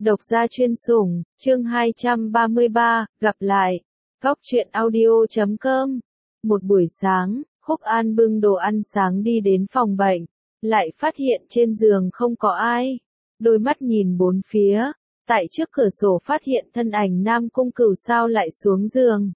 Độc gia chuyên sủng, chương 233, gặp lại. Góc truyện audio.com. Một buổi sáng, Khúc An bưng đồ ăn sáng đi đến phòng bệnh, lại phát hiện trên giường không có ai. Đôi mắt nhìn bốn phía, tại trước cửa sổ phát hiện thân ảnh Nam Cung Cửu sao lại xuống giường.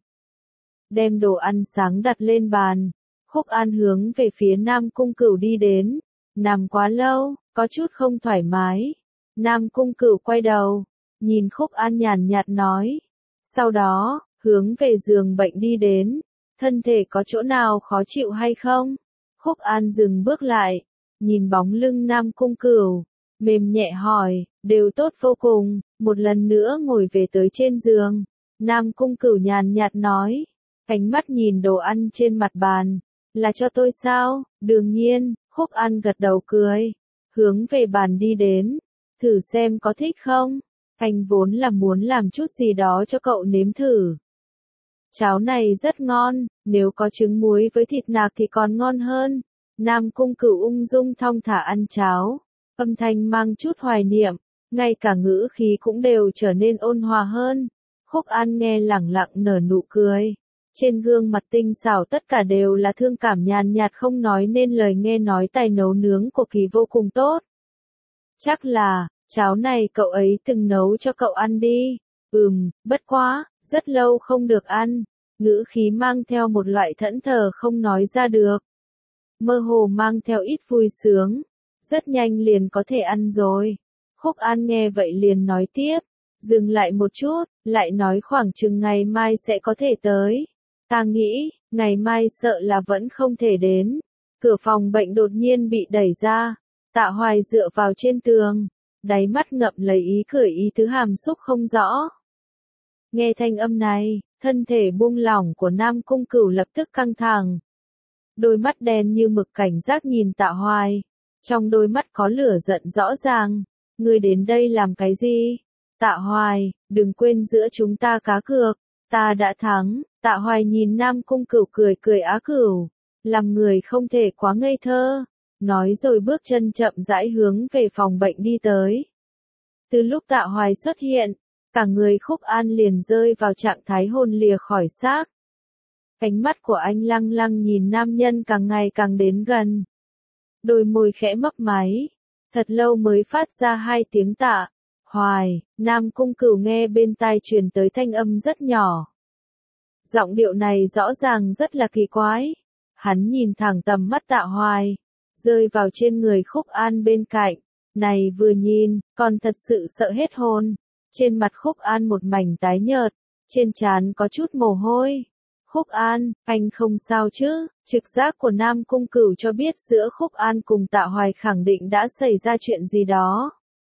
Đem đồ ăn sáng đặt lên bàn, Khúc An hướng về phía Nam Cung Cửu đi đến. Nằm quá lâu, có chút không thoải mái. Nam Cung Cửu quay đầu, nhìn Khúc An nhàn nhạt nói. Sau đó, hướng về giường bệnh đi đến. Thân thể có chỗ nào khó chịu hay không? Khúc An dừng bước lại, nhìn bóng lưng Nam Cung Cửu, mềm nhẹ hỏi, đều tốt vô cùng. Một lần nữa ngồi về tới trên giường. Nam Cung Cửu nhàn nhạt nói, ánh mắt nhìn đồ ăn trên mặt bàn. Là cho tôi sao? Đương nhiên. Khúc An gật đầu cười, hướng về bàn đi đến. Thử xem có thích không? Anh vốn là muốn làm chút gì đó cho cậu nếm thử. Cháo này rất ngon, nếu có trứng muối với thịt nạc thì còn ngon hơn. Nam Cung Cửu ung dung thong thả ăn cháo, âm thanh mang chút hoài niệm, ngay cả ngữ khí cũng đều trở nên ôn hòa hơn. Khúc An nghe lẳng lặng nở nụ cười. Trên gương mặt tinh xảo tất cả đều là thương cảm nhàn nhạt không nói nên lời, nghe nói tài nấu nướng của Kỳ vô cùng tốt. Chắc là, cháo này cậu ấy từng nấu cho cậu ăn đi. Bất quá, rất lâu không được ăn. Ngữ khí mang theo một loại thẫn thờ không nói ra được. Mơ hồ mang theo ít vui sướng. Rất nhanh liền có thể ăn rồi. Khúc An nghe vậy liền nói tiếp. Dừng lại một chút, lại nói khoảng chừng ngày mai sẽ có thể tới. Ta nghĩ, ngày mai sợ là vẫn không thể đến. Cửa phòng bệnh đột nhiên bị đẩy ra. Tạ Hoài dựa vào trên tường, đáy mắt ngậm lấy ý cười, ý tứ hàm xúc không rõ. Nghe thanh âm này, thân thể buông lỏng của Nam Cung Cửu lập tức căng thẳng. Đôi mắt đen như mực cảnh giác nhìn Tạ Hoài. Trong đôi mắt có lửa giận rõ ràng. Ngươi đến đây làm cái gì? Tạ Hoài, đừng quên giữa chúng ta cá cược. Ta đã thắng. Tạ Hoài nhìn Nam Cung Cửu cười cười á cửu. Làm người không thể quá ngây thơ. Nói rồi bước chân chậm rãi hướng về phòng bệnh đi tới. Từ lúc Tạ Hoài xuất hiện, cả người Khúc An liền rơi vào trạng thái hồn lìa khỏi xác. Ánh mắt của anh lăng lăng nhìn nam nhân càng ngày càng đến gần. Đôi môi khẽ mấp máy. Thật lâu mới phát ra hai tiếng Tạ Hoài. Nam Cung Cửu nghe bên tai truyền tới thanh âm rất nhỏ. Giọng điệu này rõ ràng rất là kỳ quái. Hắn nhìn thẳng tầm mắt Tạ Hoài, rơi vào trên người Khúc An bên cạnh. Này vừa nhìn, còn thật sự sợ hết hồn. Trên mặt Khúc An một mảnh tái nhợt, trên trán có chút mồ hôi. Khúc An, anh không sao chứ? Trực giác của Nam Cung Cửu cho biết giữa Khúc An cùng Tạ Hoài khẳng định đã xảy ra chuyện gì đó.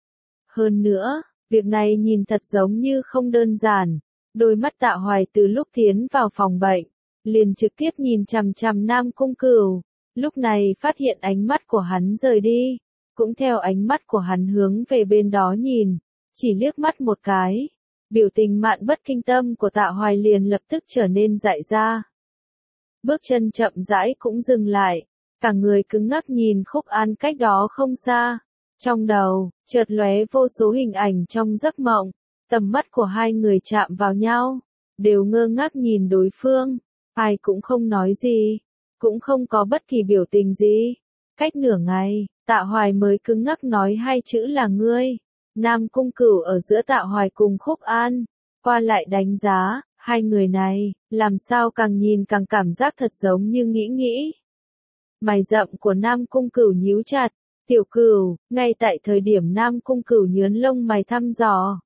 Hơn nữa, việc này nhìn thật giống như không đơn giản. Đôi mắt Tạ Hoài từ lúc tiến vào phòng bệnh, liền trực tiếp nhìn chằm chằm Nam Cung Cửu. Lúc này phát hiện ánh mắt của hắn rời đi, cũng theo ánh mắt của hắn hướng về bên đó nhìn, chỉ liếc mắt một cái. Biểu tình mạn bất kinh tâm của Tạ Hoài liền lập tức trở nên dại ra. Bước chân chậm rãi cũng dừng lại, cả người cứng ngắc nhìn Khúc An cách đó không xa. Trong đầu, chợt lóe vô số hình ảnh trong giấc mộng, tầm mắt của hai người chạm vào nhau, đều ngơ ngác nhìn đối phương, ai cũng không nói gì, cũng không có bất kỳ biểu tình gì. Cách nửa ngày, Tạ Hoài mới cứng ngắc nói hai chữ là ngươi. Nam Cung Cửu ở giữa Tạ Hoài cùng Khúc An, qua lại đánh giá, hai người này, làm sao càng nhìn càng cảm giác thật giống như nghĩ. Mày rậm của Nam Cung Cửu nhíu chặt. Tiểu Cửu, ngay tại thời điểm Nam Cung Cửu nhớn lông mày thăm dò.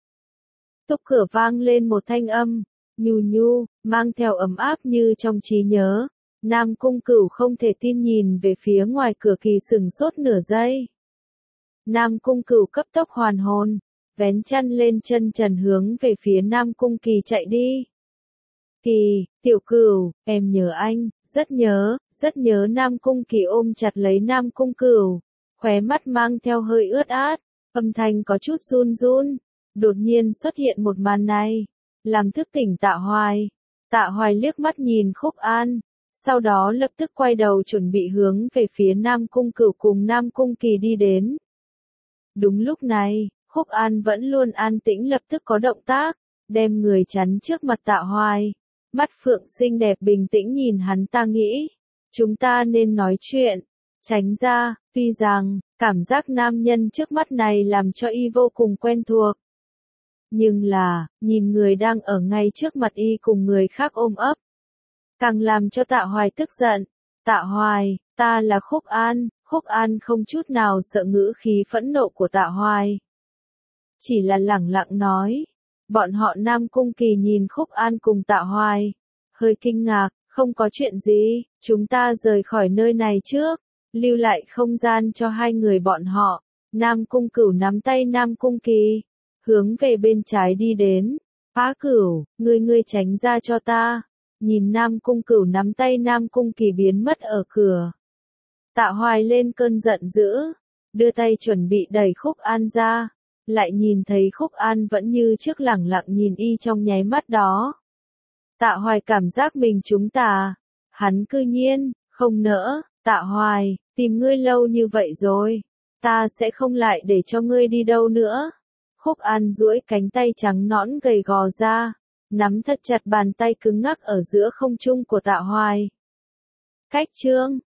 Túc cửa vang lên một thanh âm, nhu nhu, mang theo ấm áp như trong trí nhớ. Nam Cung Cửu không thể tin nhìn về phía ngoài cửa, kỳ sửng sốt nửa giây. Nam Cung Cửu cấp tốc hoàn hồn, vén chăn lên chân trần hướng về phía Nam Cung Kỳ chạy đi. Kỳ, Tiểu Cửu, em nhớ anh, rất nhớ. Nam Cung Kỳ ôm chặt lấy Nam Cung Cửu, khóe mắt mang theo hơi ướt át, âm thanh có chút run run. Đột nhiên xuất hiện một màn này, làm thức tỉnh Tạ Hoài. Tạ Hoài liếc mắt nhìn Khúc An, sau đó lập tức quay đầu chuẩn bị hướng về phía Nam Cung Cửu cùng Nam Cung Kỳ đi đến. Đúng lúc này, Khúc An vẫn luôn an tĩnh lập tức có động tác, đem người chắn trước mặt Tạ Hoài. Mắt phượng xinh đẹp bình tĩnh nhìn hắn ta nghĩ. Chúng ta nên nói chuyện. Tránh ra, tuy rằng, cảm giác nam nhân trước mắt này làm cho y vô cùng quen thuộc. Nhưng là, nhìn người đang ở ngay trước mặt y cùng người khác ôm ấp. Càng làm cho Tạ Hoài tức giận. Tạ Hoài, ta là Khúc An không chút nào sợ ngữ khí phẫn nộ của Tạ Hoài. Chỉ là lẳng lặng nói. Bọn họ Nam Cung Kỳ nhìn Khúc An cùng Tạ Hoài. Hơi kinh ngạc, không có chuyện gì, chúng ta rời khỏi nơi này trước. Lưu lại không gian cho hai người bọn họ. Nam Cung Cửu nắm tay Nam Cung Kỳ. Hướng về bên trái đi đến. Phá Cửu, ngươi tránh ra cho ta. Nhìn Nam Cung Cửu nắm tay Nam Cung Kỳ biến mất ở cửa. Tạ Hoài lên cơn giận dữ. Đưa tay chuẩn bị đẩy Khúc An ra. Lại nhìn thấy Khúc An vẫn như trước lẳng lặng nhìn y trong nháy mắt đó. Tạ Hoài cảm giác mình trúng tà. Hắn cư nhiên, không nỡ. Tạ Hoài, tìm ngươi lâu như vậy rồi. Ta sẽ không lại để cho ngươi đi đâu nữa. Khúc An duỗi cánh tay trắng nõn gầy gò ra. Nắm thật chặt bàn tay cứng ngắc ở giữa không trung của Tạ Hoài. Cách chương